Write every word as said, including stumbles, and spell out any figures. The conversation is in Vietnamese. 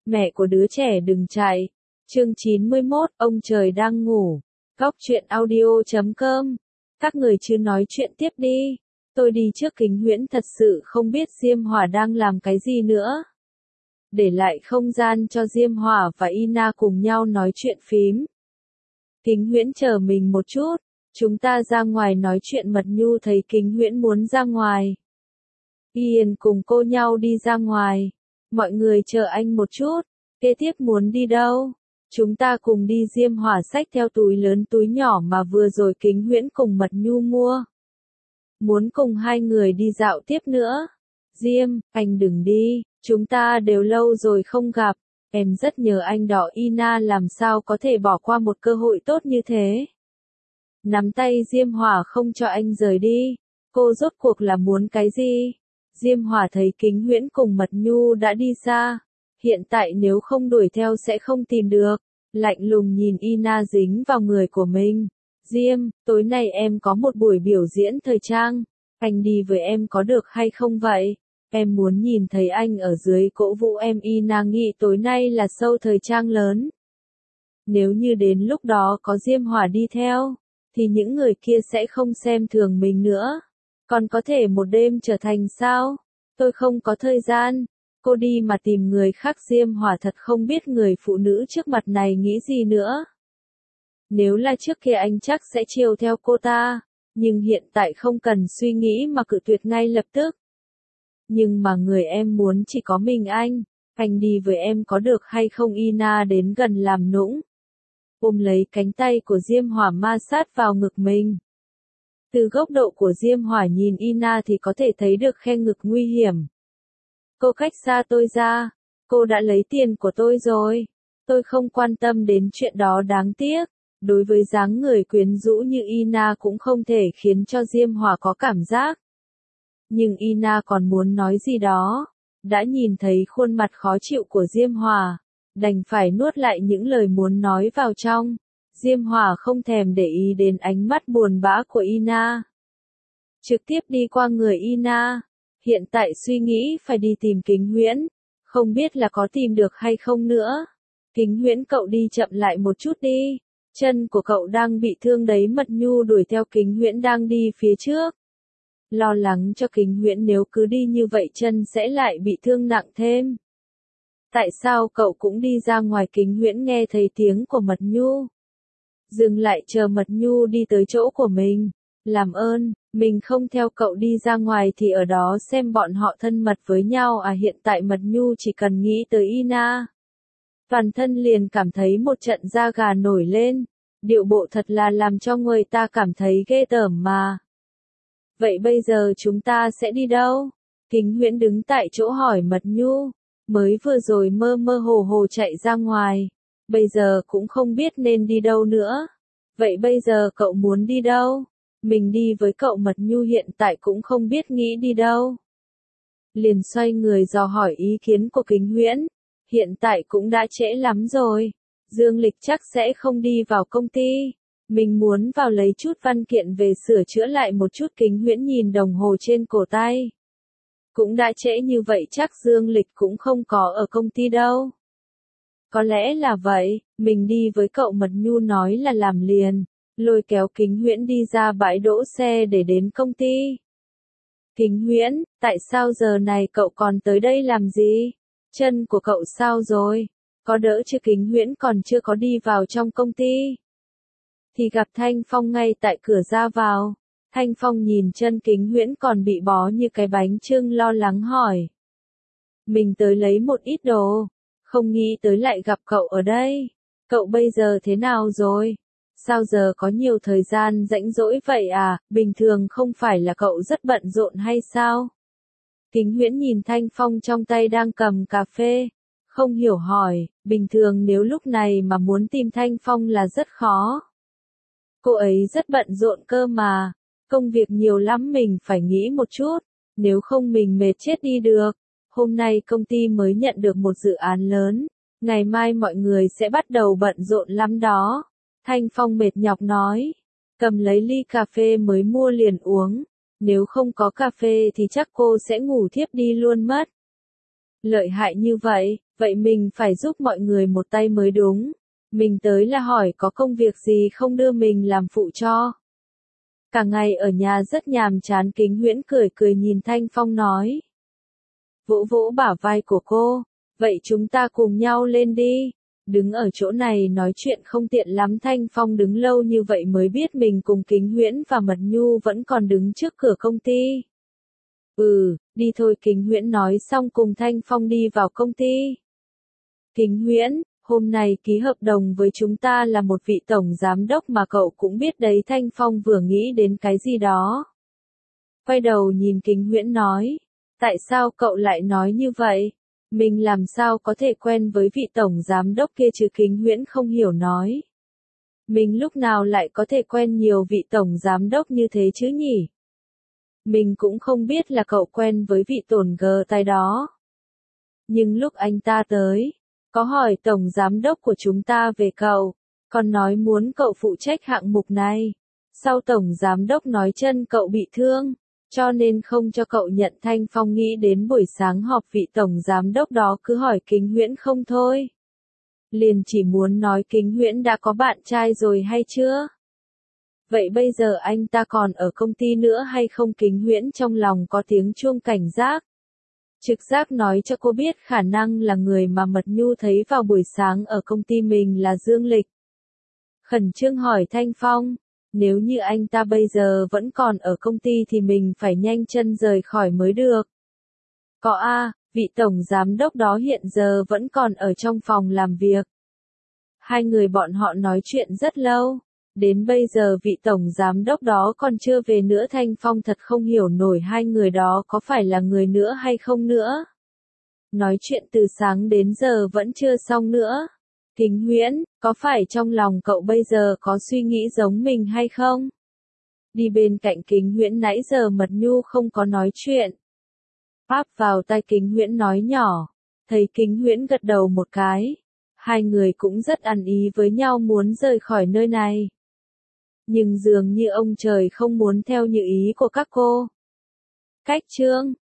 Mẹ của đứa trẻ đừng chạy. Chương chín mươi mốt, ông trời đang ngủ. Góc truyện audio chấm com. Các người chưa nói chuyện tiếp đi. Tôi đi trước. Kính Huyễn thật sự không biết Diêm Hỏa đang làm cái gì nữa. Để lại không gian cho Diêm Hỏa và Ina cùng nhau nói chuyện phím. Kính Huyễn chờ mình một chút. Chúng ta ra ngoài nói chuyện. Mật Nhu thấy Kính Huyễn muốn ra ngoài. Ian cùng cô nhau đi ra ngoài. Mọi người chờ anh một chút. Kế tiếp muốn đi đâu? Chúng ta cùng đi. Diêm Hỏa xách theo túi lớn túi nhỏ mà vừa rồi Kính Huyễn cùng Mật Nhu mua. Muốn cùng hai người đi dạo tiếp nữa. Diêm, anh đừng đi, chúng ta đều lâu rồi không gặp. Em rất nhớ anh đó. Ina làm sao có thể bỏ qua một cơ hội tốt như thế. Nắm tay Diêm Hỏa không cho anh rời đi. Cô rốt cuộc là muốn cái gì? Diêm Hỏa thấy Kính Huyễn cùng Mật Nhu đã đi xa. Hiện tại nếu không đuổi theo sẽ không tìm được. Lạnh lùng nhìn Ina dính vào người của mình. Diêm, tối nay em có một buổi biểu diễn thời trang. Anh đi với em có được hay không vậy? Em muốn nhìn thấy anh ở dưới cổ vũ em. Ina nghĩ tối nay là show thời trang lớn. Nếu như đến lúc đó có Diêm Hỏa đi theo, thì những người kia sẽ không xem thường mình nữa. Còn có thể một đêm trở thành sao? Tôi không có thời gian. Cô đi mà tìm người khác. Diêm Hỏa thật không biết người phụ nữ trước mặt này nghĩ gì nữa. Nếu là trước kia anh chắc sẽ chiều theo cô ta. Nhưng hiện tại không cần suy nghĩ mà cự tuyệt ngay lập tức. Nhưng mà người em muốn chỉ có mình anh. Anh đi với em có được hay không? Ina đến gần làm nũng. Ôm lấy cánh tay của Diêm Hỏa ma sát vào ngực mình. Từ góc độ của Diêm Hỏa nhìn Ina thì có thể thấy được khe ngực nguy hiểm. Cô cách xa tôi ra. Cô đã lấy tiền của tôi rồi. Tôi không quan tâm đến chuyện đó. Đáng tiếc. Đối với dáng người quyến rũ như Ina cũng không thể khiến cho Diêm Hỏa có cảm giác. Nhưng Ina còn muốn nói gì đó. Đã nhìn thấy khuôn mặt khó chịu của Diêm Hỏa. Đành phải nuốt lại những lời muốn nói vào trong. Diêm Hỏa không thèm để ý đến ánh mắt buồn bã của Ina. Trực tiếp đi qua người Ina. Hiện tại suy nghĩ phải đi tìm Kính Huyễn. Không biết là có tìm được hay không nữa. Kính Huyễn, cậu đi chậm lại một chút đi. Chân của cậu đang bị thương đấy. Mật Nhu đuổi theo Kính Huyễn đang đi phía trước. Lo lắng cho Kính Huyễn nếu cứ đi như vậy chân sẽ lại bị thương nặng thêm. Tại sao cậu cũng đi ra ngoài? Kính Huyễn nghe thấy tiếng của Mật Nhu. Dừng lại chờ Mật Nhu đi tới chỗ của mình. Làm ơn, mình không theo cậu đi ra ngoài thì ở đó xem bọn họ thân mật với nhau à? Hiện tại Mật Nhu chỉ cần nghĩ tới Ina. Toàn thân liền cảm thấy một trận da gà nổi lên. Điệu bộ thật là làm cho người ta cảm thấy ghê tởm mà. Vậy bây giờ chúng ta sẽ đi đâu? Kính Huyễn đứng tại chỗ hỏi Mật Nhu. Mới vừa rồi mơ mơ hồ hồ chạy ra ngoài. Bây giờ cũng không biết nên đi đâu nữa. Vậy bây giờ cậu muốn đi đâu? Mình đi với cậu. Mật Nhu hiện tại cũng không biết nghĩ đi đâu. Liền xoay người dò hỏi ý kiến của Kính Huyễn. Hiện tại cũng đã trễ lắm rồi. Dương Lịch chắc sẽ không đi vào công ty. Mình muốn vào lấy chút văn kiện về sửa chữa lại một chút. Kính Huyễn nhìn đồng hồ trên cổ tay. Cũng đã trễ như vậy chắc Dương Lịch cũng không có ở công ty đâu. Có lẽ là vậy, mình đi với cậu. Mật Nhu nói là làm liền. Lôi kéo Kính Huyễn đi ra bãi đỗ xe để đến công ty. Kính Huyễn, tại sao giờ này cậu còn tới đây làm gì? Chân của cậu sao rồi? Có đỡ chưa? Kính Huyễn còn chưa có đi vào trong công ty. Thì gặp Thanh Phong ngay tại cửa ra vào. Thanh Phong nhìn chân Kính Huyễn còn bị bó như cái bánh chưng lo lắng hỏi. Mình tới lấy một ít đồ. Không nghĩ tới lại gặp cậu ở đây. Cậu bây giờ thế nào rồi? Sao giờ có nhiều thời gian rảnh rỗi vậy à? Bình thường không phải là cậu rất bận rộn hay sao? Kính Huyễn nhìn Thanh Phong trong tay đang cầm cà phê. Không hiểu hỏi, bình thường nếu lúc này mà muốn tìm Thanh Phong là rất khó. Cô ấy rất bận rộn cơ mà. Công việc nhiều lắm, mình phải nghĩ một chút. Nếu không mình mệt chết đi được. Hôm nay công ty mới nhận được một dự án lớn. Ngày mai mọi người sẽ bắt đầu bận rộn lắm đó. Thanh Phong mệt nhọc nói. Cầm lấy ly cà phê mới mua liền uống. Nếu không có cà phê thì chắc cô sẽ ngủ thiếp đi luôn mất. Lợi hại như vậy, Vậy mình phải giúp mọi người một tay mới đúng. Mình tới là hỏi có công việc gì không đưa mình làm phụ cho. Cả ngày ở nhà rất nhàm chán. Kính Huyễn cười cười nhìn Thanh Phong nói. Vỗ vỗ bả vai của cô. Vậy chúng ta cùng nhau lên đi. Đứng ở chỗ này nói chuyện không tiện lắm. Thanh Phong đứng lâu như vậy mới biết mình cùng Kính Huyễn và Mật Nhu vẫn còn đứng trước cửa công ty. Ừ, đi thôi. Kính Huyễn nói xong cùng Thanh Phong đi vào công ty. Kính Huyễn, hôm nay ký hợp đồng với chúng ta là một vị tổng giám đốc mà cậu cũng biết đấy. Thanh Phong vừa nghĩ đến cái gì đó. Quay đầu nhìn Kính Huyễn nói. Tại sao cậu lại nói như vậy? Mình làm sao có thể quen với vị tổng giám đốc kia chứ? Kính Huyễn không hiểu nói. Mình lúc nào lại có thể quen nhiều vị tổng giám đốc như thế chứ nhỉ? Mình cũng không biết là cậu quen với vị tổn gờ tài đó. Nhưng lúc anh ta tới, có hỏi tổng giám đốc của chúng ta về cậu, còn nói muốn cậu phụ trách hạng mục này. Sau tổng giám đốc nói chân cậu bị thương, cho nên không cho cậu nhận. Thanh Phong nghĩ đến buổi sáng họp vị tổng giám đốc đó cứ hỏi Kính Huyễn không thôi. Liền chỉ muốn nói Kính Huyễn đã có bạn trai rồi hay chưa? Vậy bây giờ anh ta còn ở công ty nữa hay không? Kính Huyễn trong lòng có tiếng chuông cảnh giác. Trực giác nói cho cô biết khả năng là người mà Mật Nhu thấy vào buổi sáng ở công ty mình là Dương Lịch. Khẩn trương hỏi Thanh Phong, nếu như anh ta bây giờ vẫn còn ở công ty thì mình phải nhanh chân rời khỏi mới được. Có a, vị tổng giám đốc đó hiện giờ vẫn còn ở trong phòng làm việc. Hai người bọn họ nói chuyện rất lâu. Đến bây giờ vị tổng giám đốc đó còn chưa về nữa. Thanh Phong thật không hiểu nổi hai người đó có phải là người nữa hay không nữa. Nói chuyện từ sáng đến giờ vẫn chưa xong nữa. Kính Huyễn, có phải trong lòng cậu bây giờ có suy nghĩ giống mình hay không? Đi bên cạnh Kính Huyễn nãy giờ Mật Nhu không có nói chuyện. Áp vào tai Kính Huyễn nói nhỏ. Thấy Kính Huyễn gật đầu một cái. Hai người cũng rất ăn ý với nhau muốn rời khỏi nơi này. Nhưng dường như ông trời không muốn theo như ý của các cô. Cách chương